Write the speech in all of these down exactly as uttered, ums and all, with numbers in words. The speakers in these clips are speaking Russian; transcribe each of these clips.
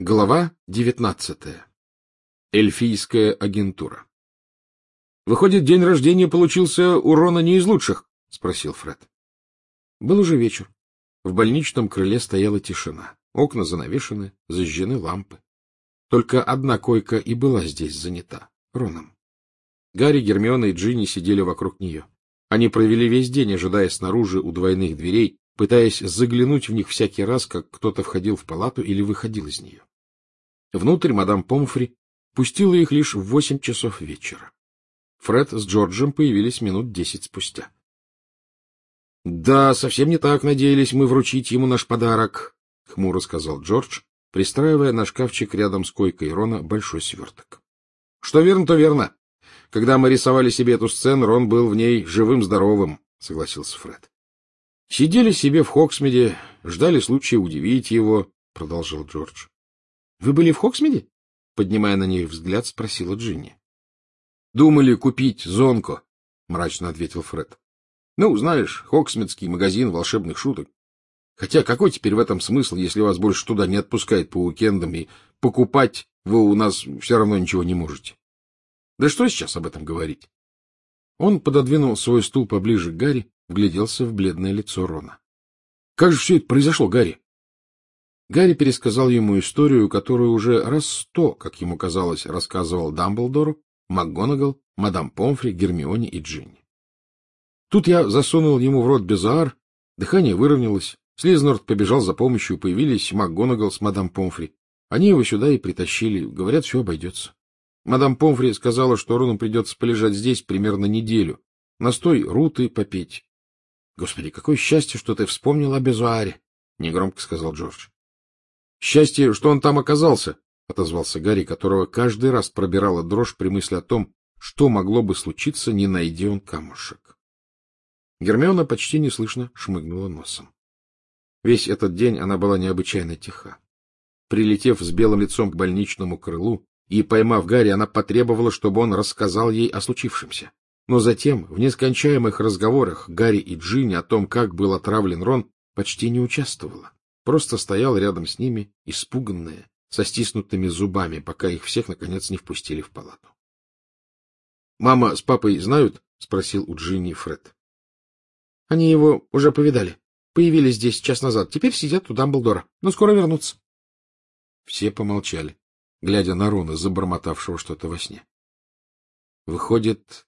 Глава девятнадцатая. Эльфийская агентура. — Выходит, день рождения получился у Рона не из лучших? — спросил Фред. Был уже вечер. В больничном крыле стояла тишина. Окна занавешены, зажжены лампы. Только одна койка и была здесь занята — Роном. Гарри, Гермиона и Джинни сидели вокруг нее. Они провели весь день, ожидая снаружи у двойных дверей, пытаясь заглянуть в них всякий раз, как кто-то входил в палату или выходил из нее. Внутрь мадам Помфри пустила их лишь в восемь часов вечера. Фред с Джорджем появились минут десять спустя. — Да, совсем не так надеялись мы вручить ему наш подарок, — хмуро сказал Джордж, пристраивая на шкафчик рядом с койкой Рона большой сверток. — Что верно, то верно. Когда мы рисовали себе эту сцену, Рон был в ней живым-здоровым, — согласился Фред. — Сидели себе в Хоксмиде, ждали случая удивить его, — продолжил Джордж. — Вы были в Хоксмиде? — поднимая на них взгляд, спросила Джинни. — Думали купить зонко, — мрачно ответил Фред. — Ну, знаешь, Хоксмидский магазин волшебных шуток. Хотя какой теперь в этом смысл, если вас больше туда не отпускают по уикендам, и покупать вы у нас все равно ничего не можете? Да что сейчас об этом говорить? Он пододвинул свой стул поближе к Гарри, вгляделся в бледное лицо Рона. — Как же все это произошло, Гарри? Гарри пересказал ему историю, которую уже раз сто, как ему казалось, рассказывал Дамблдору, МакГонагал, мадам Помфри, Гермионе и Джинни. Тут я засунул ему в рот безуар, дыхание выровнялось, Слизнорд побежал за помощью, появились МакГонагал с мадам Помфри. Они его сюда и притащили, говорят, все обойдется. Мадам Помфри сказала, что Рону придется полежать здесь примерно неделю, настой руты попить. — Господи, какое счастье, что ты вспомнил о безуаре, — негромко сказал Джордж. — Счастье, что он там оказался, — отозвался Гарри, которого каждый раз пробирала дрожь при мысли о том, что могло бы случиться, не найдя он камушек. Гермиона почти неслышно шмыгнула носом. Весь этот день она была необычайно тиха. Прилетев с белым лицом к больничному крылу и поймав Гарри, она потребовала, чтобы он рассказал ей о случившемся. Но затем, в нескончаемых разговорах Гарри и Джинни о том, как был отравлен Рон, почти не участвовала. Просто стояла рядом с ними, испуганная, со стиснутыми зубами, пока их всех, наконец, не впустили в палату. — Мама с папой знают? — спросил у Джинни Фред. — Они его уже повидали. Появились здесь час назад. Теперь сидят у Дамблдора, но скоро вернутся. Все помолчали, глядя на Рона, забормотавшего что-то во сне. — Выходит,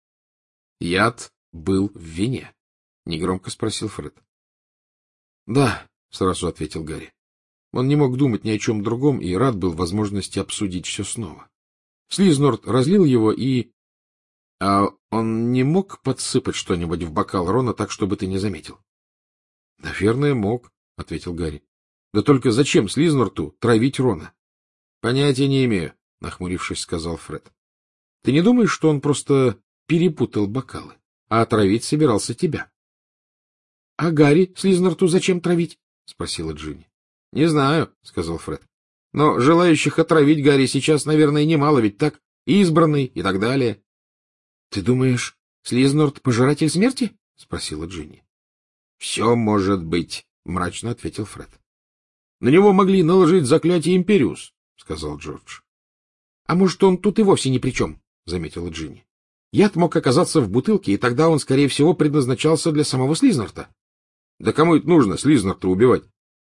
яд был в вине? — негромко спросил Фред. — Да, — сразу ответил Гарри. Он не мог думать ни о чем другом и рад был возможности обсудить все снова. Слизнорд разлил его и... — А он не мог подсыпать что-нибудь в бокал Рона так, чтобы ты не заметил? — Наверное, мог, — ответил Гарри. — Да только зачем Слизнорту травить Рона? — Понятия не имею, — нахмурившись, сказал Фред. — Ты не думаешь, что он просто перепутал бокалы, а отравить собирался тебя? — А Гарри Слизнорту зачем травить? — спросила Джинни. — Не знаю, — сказал Фред. — Но желающих отравить Гарри сейчас, наверное, немало, ведь так? Избранный и так далее. — Ты думаешь, Слизнорд — пожиратель смерти? — спросила Джинни. — Все может быть, — мрачно ответил Фред. — На него могли наложить заклятие Империус, — сказал Джордж. — А может, он тут и вовсе ни при чем, — заметила Джинни. — Яд мог оказаться в бутылке, и тогда он, скорее всего, предназначался для самого Слизнорта. — Да кому это нужно, Слизнорта убивать?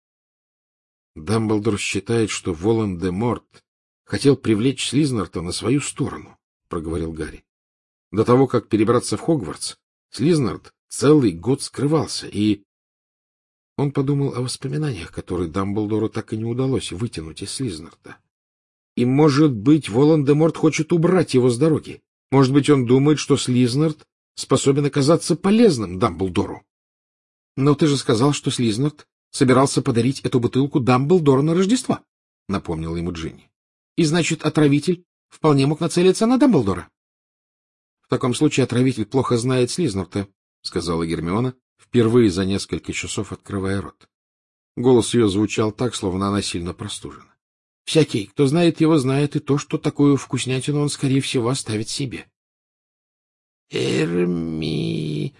Дамблдор считает, что Волан-де-Морт хотел привлечь Слизнорта на свою сторону, — проговорил Гарри. До того, как перебраться в Хогвартс, Слизнорт целый год скрывался, и... Он подумал о воспоминаниях, которые Дамблдору так и не удалось вытянуть из Слизнорта. И, может быть, Волан-де-Морт хочет убрать его с дороги. Может быть, он думает, что Слизнорт способен оказаться полезным Дамблдору. — Но ты же сказал, что Слизнорт собирался подарить эту бутылку Дамблдору на Рождество, — напомнил ему Джинни. — И, значит, отравитель вполне мог нацелиться на Дамблдора. — В таком случае отравитель плохо знает Слизнорта, — сказала Гермиона, впервые за несколько часов открывая рот. Голос ее звучал так, словно она сильно простужена. — Всякий, кто знает его, знает и то, что такую вкуснятину он, скорее всего, оставит себе. — Эрми...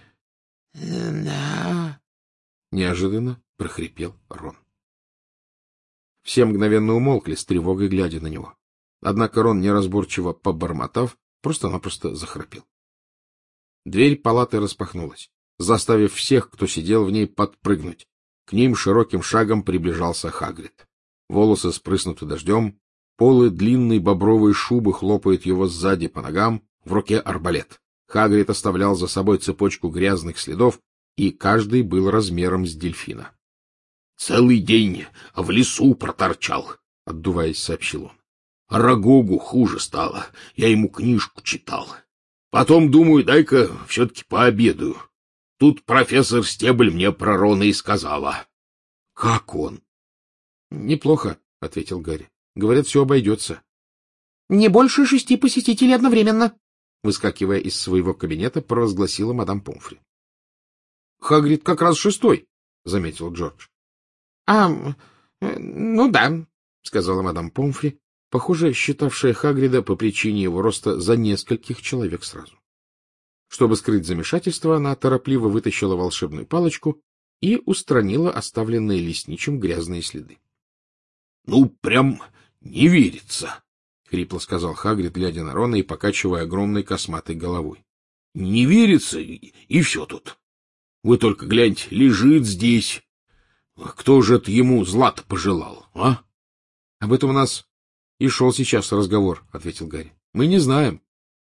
на... — неожиданно прохрипел Рон. Все мгновенно умолкли, с тревогой глядя на него. Однако Рон, неразборчиво побормотав, просто-напросто захрапел. Дверь палаты распахнулась, заставив всех, кто сидел в ней, подпрыгнуть. К ним широким шагом приближался Хагрид. Волосы спрыснуты дождем, полы длинной бобровой шубы хлопают его сзади по ногам, в руке арбалет. Хагрид оставлял за собой цепочку грязных следов, и каждый был размером с дельфина. — Целый день в лесу проторчал, — отдуваясь, сообщил он. — Рагогу хуже стало, я ему книжку читал. Потом, думаю, дай-ка все-таки пообедаю. Тут профессор Стебль мне про Рона и сказала. — Как он? — Неплохо, — ответил Гарри. — Говорят, все обойдется. — Не больше шести посетителей одновременно, — выскакивая из своего кабинета, провозгласила мадам Помфри. — Хагрид как раз шестой, — заметил Джордж. — А, ну да, — сказала мадам Помфри, похоже, считавшая Хагрида по причине его роста за нескольких человек сразу. Чтобы скрыть замешательство, она торопливо вытащила волшебную палочку и устранила оставленные лесничим грязные следы. — Ну, прям не верится, — хрипло сказал Хагрид, глядя на Рона и покачивая огромной косматой головой. — Не верится, и, и все тут. Вы только гляньте, лежит здесь. Кто же это ему зла-то пожелал, а? — Об этом у нас и шел сейчас разговор, — ответил Гарри. — Мы не знаем.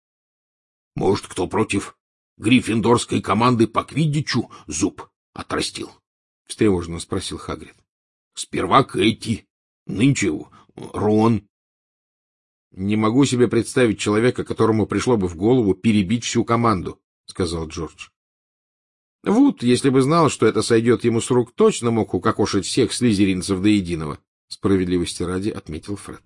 — Может, кто против гриффиндорской команды по квиддичу зуб отрастил? — встревоженно спросил Хагрид. — Сперва Кэти, нынче Рон. — Не могу себе представить человека, которому пришло бы в голову перебить всю команду, — сказал Джордж. — Вуд, если бы знал, что это сойдет ему с рук, точно мог укокошить всех слизеринцев до единого, — справедливости ради отметил Фред.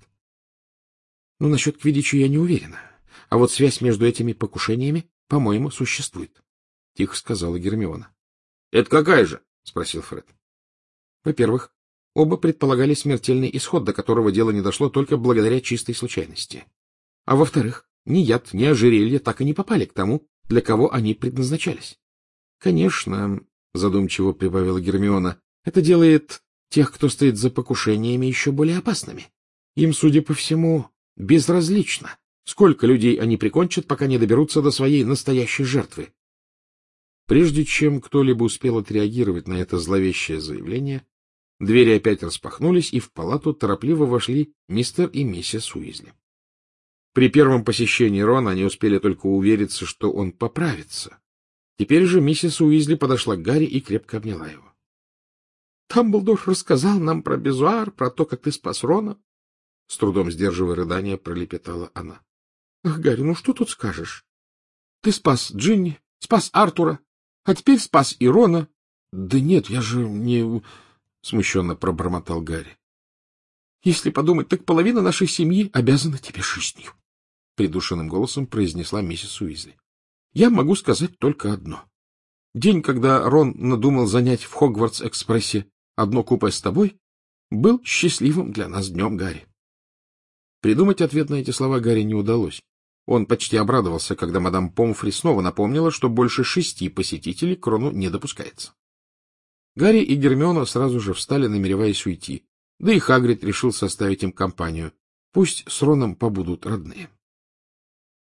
— Ну, насчет квиддича я не уверена. А вот связь между этими покушениями, по-моему, существует, — тихо сказала Гермиона. — Это какая же? — спросил Фред. — Во-первых, оба предполагали смертельный исход, до которого дело не дошло только благодаря чистой случайности. А во-вторых, ни яд, ни ожерелье так и не попали к тому, для кого они предназначались. Конечно, — задумчиво прибавила Гермиона, — это делает тех, кто стоит за покушениями, еще более опасными. Им, судя по всему, безразлично, сколько людей они прикончат, пока не доберутся до своей настоящей жертвы. Прежде чем кто-либо успел отреагировать на это зловещее заявление, двери опять распахнулись, и в палату торопливо вошли мистер и миссис Уизли. При первом посещении Рона они успели только увериться, что он поправится. Теперь же миссис Уизли подошла к Гарри и крепко обняла его. — Дамблдор рассказал нам про Безуар, про то, как ты спас Рона. С трудом сдерживая рыдания, пролепетала она. — Ах, Гарри, ну что тут скажешь? Ты спас Джинни, спас Артура, а теперь спас и Рона. — Да нет, я же не... — смущенно пробормотал Гарри. — Если подумать, так половина нашей семьи обязана тебе жизнью, — придушенным голосом произнесла миссис Уизли. — Я могу сказать только одно. День, когда Рон надумал занять в Хогвартс-экспрессе одно купе с тобой, был счастливым для нас днем, Гарри. Придумать ответ на эти слова Гарри не удалось. Он почти обрадовался, когда мадам Помфри снова напомнила, что больше шести посетителей к Рону не допускается. Гарри и Гермиона сразу же встали, намереваясь уйти, да и Хагрид решил составить им компанию. Пусть с Роном побудут родные.